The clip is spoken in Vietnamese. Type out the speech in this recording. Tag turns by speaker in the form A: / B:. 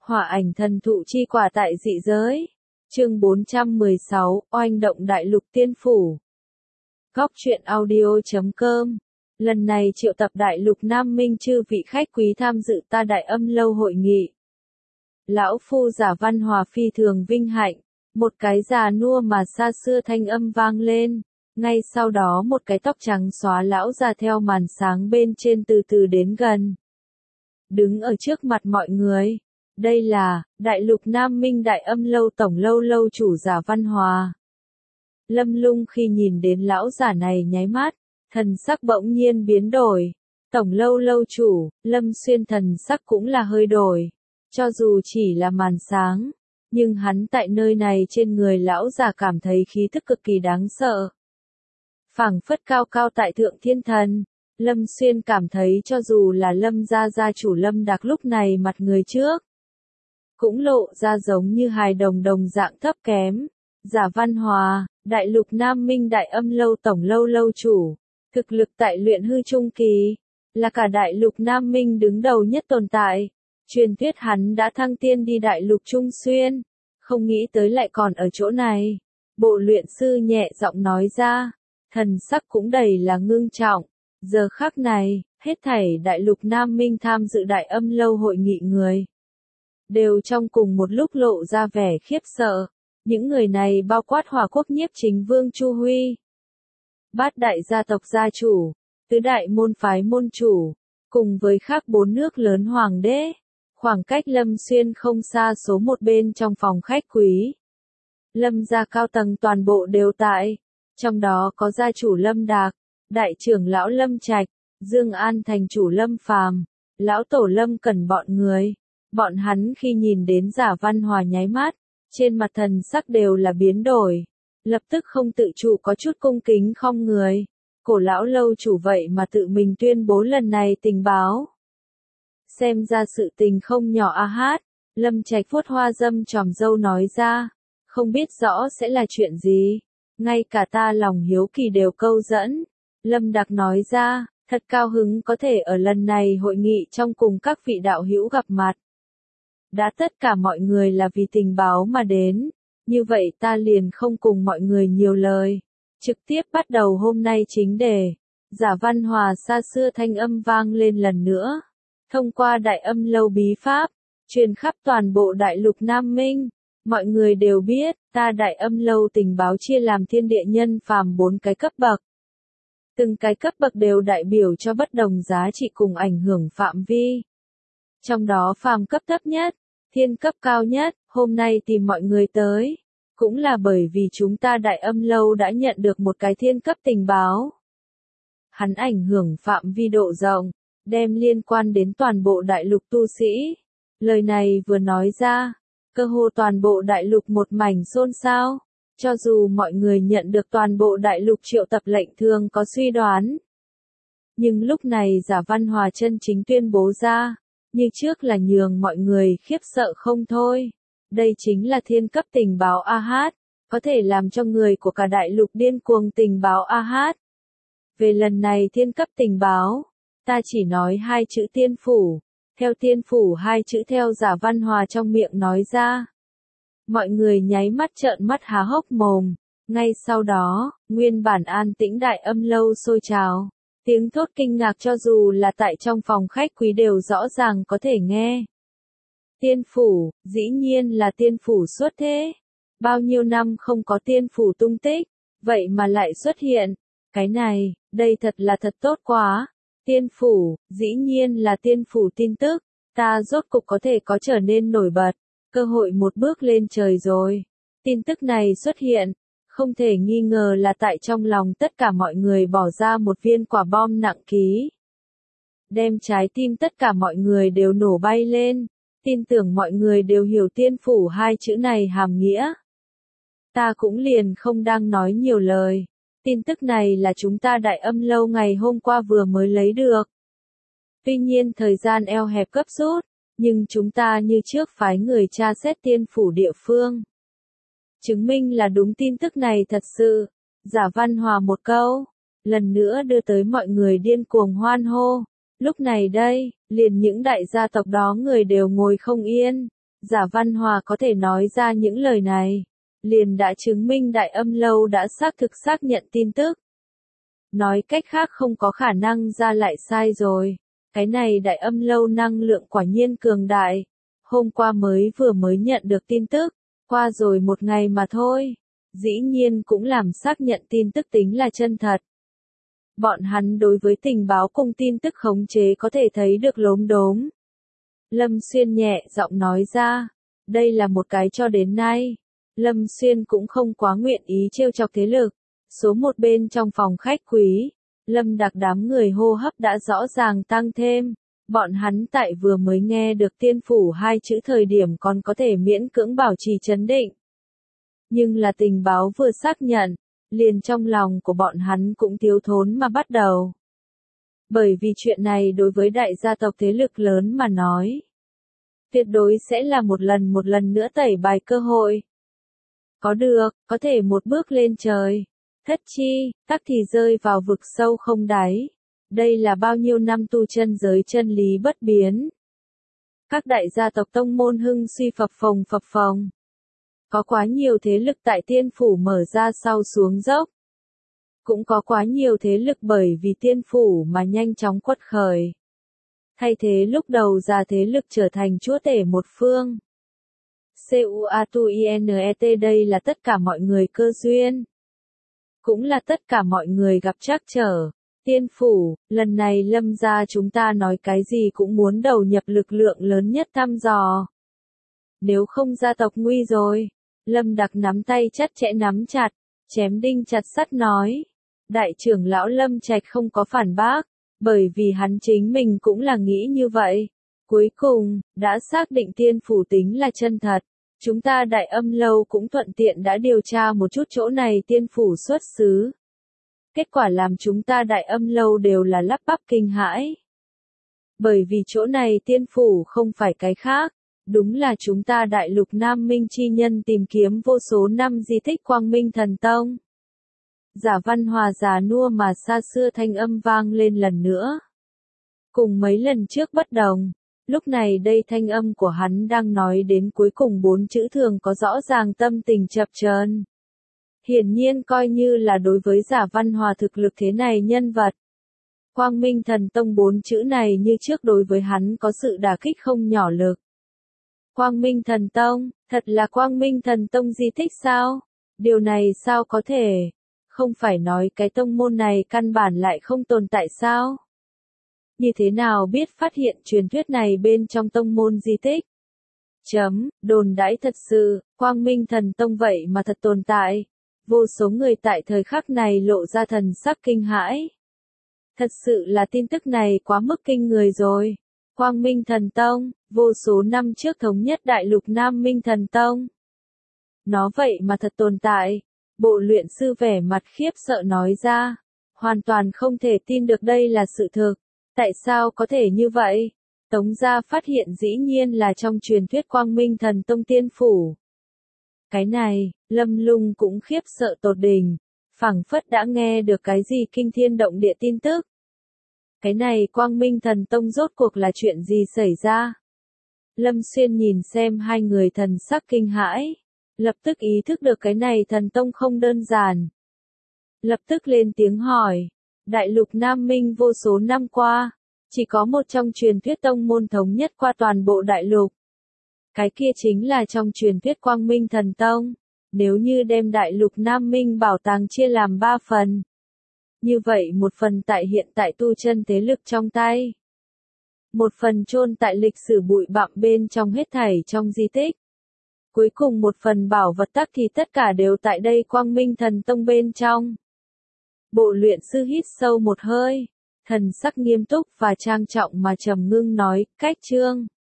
A: Hỏa ảnh thần thụ chi quả tại dị giới. Chương 416, oanh động đại lục tiên phủ. Góc truyện audio.com. Lần này triệu tập đại lục Nam Minh chư vị khách quý tham dự ta Đại Âm Lâu hội nghị. Lão phu Giả Văn Hòa phi thường vinh hạnh, một cái già nua mà xa xưa thanh âm vang lên. Ngay sau đó một cái tóc trắng xóa lão già theo màn sáng bên trên từ từ đến gần. Đứng ở trước mặt mọi người. Đây là, Đại lục Nam Minh Đại Âm Lâu tổng lâu lâu chủ Giả Văn Hòa. Lâm Lung khi nhìn đến lão giả này nháy mắt, thần sắc bỗng nhiên biến đổi. Tổng lâu lâu chủ, Lâm Xuyên thần sắc cũng là hơi đổi. Cho dù chỉ là màn sáng, nhưng hắn tại nơi này trên người lão già cảm thấy khí thức cực kỳ đáng sợ. Phảng phất cao cao tại thượng thiên thần, Lâm Xuyên cảm thấy cho dù là Lâm gia chủ Lâm Đạc lúc này mặt người trước, cũng lộ ra giống như hài đồng đồng dạng thấp kém. Giả Văn Hòa, Đại lục Nam Minh Đại Âm Lâu tổng lâu lâu chủ, thực lực tại luyện hư trung kỳ, là cả Đại lục Nam Minh đứng đầu nhất tồn tại. Truyền thuyết hắn đã thăng tiên đi Đại lục Trung Xuyên, không nghĩ tới lại còn ở chỗ này. Bộ luyện sư nhẹ giọng nói ra, thần sắc cũng đầy là ngưng trọng. Giờ khắc này, hết thảy Đại lục Nam Minh tham dự Đại Âm Lâu hội nghị người, đều trong cùng một lúc lộ ra vẻ khiếp sợ. Những người này bao quát Hỏa Quốc Nhiếp Chính Vương Chu Huy, Bát đại gia tộc gia chủ, tứ đại môn phái môn chủ, cùng với khác 4 nước lớn hoàng đế. Khoảng cách Lâm Xuyên không xa số một bên trong phòng khách quý. Lâm gia cao tầng toàn bộ đều tại, trong đó có gia chủ Lâm Đạc, đại trưởng lão Lâm Trạch, Dương An thành chủ Lâm Phàm, lão tổ Lâm Cẩn bọn người. Bọn hắn khi nhìn đến Giả Văn Hòa nháy mắt, trên mặt thần sắc đều là biến đổi, lập tức không tự chủ có chút cung kính khom người. Cổ lão lâu chủ vậy mà tự mình tuyên bố lần này tình báo. Xem ra sự tình không nhỏ a hát. Lâm Trạch vuốt hoa dâm tròm râu nói ra, không biết rõ sẽ là chuyện gì, ngay cả ta lòng hiếu kỳ đều câu dẫn. Lâm Đạc nói ra, thật cao hứng có thể ở lần này hội nghị trong cùng các vị đạo hữu gặp mặt. Đã tất cả mọi người là vì tình báo mà đến, như vậy ta liền không cùng mọi người nhiều lời, trực tiếp bắt đầu hôm nay chính đề. Giả Văn Hòa xa xưa thanh âm vang lên lần nữa, thông qua Đại Âm Lâu bí pháp, truyền khắp toàn bộ Đại lục Nam Minh. Mọi người đều biết, ta Đại Âm Lâu tình báo chia làm thiên địa nhân phàm 4 cái cấp bậc. Từng cái cấp bậc đều đại biểu cho bất đồng giá trị cùng ảnh hưởng phạm vi. Trong đó phàm cấp thấp nhất, thiên cấp cao nhất, hôm nay tìm mọi người tới, cũng là bởi vì chúng ta Đại Âm Lâu đã nhận được một cái thiên cấp tình báo. Hắn ảnh hưởng phạm vi độ rộng, đem liên quan đến toàn bộ đại lục tu sĩ. Lời này vừa nói ra, cơ hồ toàn bộ đại lục một mảnh xôn xao. Cho dù mọi người nhận được toàn bộ đại lục triệu tập lệnh thường có suy đoán. Nhưng lúc này Giả Văn Hòa chân chính tuyên bố ra, như trước là nhường mọi người khiếp sợ không thôi. Đây chính là thiên cấp tình báo AH, có thể làm cho người của cả đại lục điên cuồng tình báo AH. Về lần này thiên cấp tình báo, ta chỉ nói 2 chữ tiên phủ, theo tiên phủ 2 chữ theo Giả Văn Hòa trong miệng nói ra. Mọi người nháy mắt trợn mắt há hốc mồm, ngay sau đó, nguyên bản an tĩnh Đại Âm Lâu sôi trào. Tiếng thốt kinh ngạc cho dù là tại trong phòng khách quý đều rõ ràng có thể nghe. Tiên phủ, dĩ nhiên là tiên phủ xuất thế. Bao nhiêu năm không có tiên phủ tung tích, vậy mà lại xuất hiện. Cái này, đây thật là thật tốt quá. Tiên phủ, dĩ nhiên là tiên phủ tin tức. Ta rốt cục có thể có trở nên nổi bật. Cơ hội một bước lên trời rồi. Tin tức này xuất hiện, không thể nghi ngờ là tại trong lòng tất cả mọi người bỏ ra một viên quả bom nặng ký. Đem trái tim tất cả mọi người đều nổ bay lên. Tin tưởng mọi người đều hiểu tiên phủ 2 chữ này hàm nghĩa. Ta cũng liền không đang nói nhiều lời. Tin tức này là chúng ta Đại Âm Lâu ngày hôm qua vừa mới lấy được. Tuy nhiên thời gian eo hẹp gấp rút, nhưng chúng ta như trước phái người tra xét tiên phủ địa phương. Chứng minh là đúng tin tức này thật sự. Giả Văn Hòa một câu, lần nữa đưa tới mọi người điên cuồng hoan hô. Lúc này đây, liền những đại gia tộc đó người đều ngồi không yên. Giả Văn Hòa có thể nói ra những lời này, liền đã chứng minh Đại Âm Lâu đã xác thực xác nhận tin tức. Nói cách khác không có khả năng ra lại sai rồi. Cái này Đại Âm Lâu năng lượng quả nhiên cường đại. Hôm qua vừa mới nhận được tin tức, qua rồi một ngày mà thôi. Dĩ nhiên cũng làm xác nhận tin tức tính là chân thật. Bọn hắn đối với tình báo cùng tin tức khống chế có thể thấy được lốm đốm. Lâm Xuyên nhẹ giọng nói ra, đây là một cái cho đến nay. Lâm Xuyên cũng không quá nguyện ý trêu chọc thế lực. Số một bên trong phòng khách quý, Lâm Đặc đám người hô hấp đã rõ ràng tăng thêm. Bọn hắn tại vừa mới nghe được tiên phủ hai chữ thời điểm còn có thể miễn cưỡng bảo trì trấn định. Nhưng là tình báo vừa xác nhận, liền trong lòng của bọn hắn cũng thiếu thốn mà bắt đầu. Bởi vì chuyện này đối với đại gia tộc thế lực lớn mà nói, tuyệt đối sẽ là một lần nữa tẩy bài cơ hội. Có được, có thể một bước lên trời. Thất chi, tắc thì rơi vào vực sâu không đáy. Đây là bao nhiêu năm tu chân giới chân lý bất biến. Các đại gia tộc tông môn hưng suy phập phồng. Có quá nhiều thế lực tại tiên phủ mở ra sau xuống dốc. Cũng có quá nhiều thế lực bởi vì tiên phủ mà nhanh chóng quật khởi. Thay thế lúc đầu ra thế lực trở thành chúa tể một phương. CUATUINET đây là tất cả mọi người cơ duyên. Cũng là tất cả mọi người gặp trắc trở. Tiên phủ, lần này Lâm gia chúng ta nói cái gì cũng muốn đầu nhập lực lượng lớn nhất thăm dò. Nếu không gia tộc nguy rồi. Lâm Đặc nắm tay chặt chẽ nắm chặt, chém đinh chặt sắt nói. Đại trưởng lão Lâm Trạch không có phản bác, bởi vì hắn chính mình cũng là nghĩ như vậy. Cuối cùng, đã xác định tiên phủ tính là chân thật. Chúng ta Đại Âm Lâu cũng thuận tiện đã điều tra một chút chỗ này tiên phủ xuất xứ. Kết quả làm chúng ta Đại Âm Lâu đều là lắp bắp kinh hãi. Bởi vì chỗ này tiên phủ không phải cái khác, đúng là chúng ta Đại Lục Nam Minh chi nhân tìm kiếm vô số năm di tích Quang Minh Thần Tông. Giả Văn Hòa già nua mà xa xưa thanh âm vang lên lần nữa. Cùng mấy lần trước bất đồng. Lúc này đây thanh âm của hắn đang nói đến cuối cùng 4 chữ thường có rõ ràng tâm tình chập chờn. Hiển nhiên coi như là đối với Giả Văn Hòa thực lực thế này nhân vật. Quang Minh Thần Tông 4 chữ này như trước đối với hắn có sự đả kích không nhỏ lực. Quang Minh Thần Tông, thật là Quang Minh Thần Tông di tích sao? Điều này sao có thể? Không phải nói cái tông môn này căn bản lại không tồn tại sao? Như thế nào biết phát hiện truyền thuyết này bên trong tông môn di tích? Đồn đãi thật sự, Quang Minh Thần Tông vậy mà thật tồn tại. Vô số người tại thời khắc này lộ ra thần sắc kinh hãi. Thật sự là tin tức này quá mức kinh người rồi. Quang Minh Thần Tông, vô số năm trước thống nhất Đại Lục Nam Minh Thần Tông. Nó vậy mà thật tồn tại. Bộ luyện sư vẻ mặt khiếp sợ nói ra. Hoàn toàn không thể tin được đây là sự thực. Tại sao có thể như vậy? Tống gia phát hiện dĩ nhiên là trong truyền thuyết Quang Minh Thần Tông tiên phủ. Cái này, Lâm Lung cũng khiếp sợ tột đỉnh, phảng phất đã nghe được cái gì kinh thiên động địa tin tức. Cái này Quang Minh Thần Tông rốt cuộc là chuyện gì xảy ra? Lâm Xuyên nhìn xem hai người thần sắc kinh hãi, lập tức ý thức được cái này thần tông không đơn giản. Lập tức lên tiếng hỏi, Đại Lục Nam Minh vô số năm qua, chỉ có một trong truyền thuyết tông môn thống nhất qua toàn bộ đại lục. Cái kia chính là trong truyền thuyết Quang Minh Thần Tông. Nếu như đem Đại Lục Nam Minh bảo tàng chia làm 3 phần. Như vậy một phần tại hiện tại tu chân thế lực trong tay. Một phần chôn tại lịch sử bụi bặm bên trong hết thảy trong di tích. Cuối cùng một phần bảo vật tắc thì tất cả đều tại đây Quang Minh Thần Tông bên trong. Bộ luyện sư hít sâu một hơi, thần sắc nghiêm túc và trang trọng mà trầm ngưng nói, cách chương.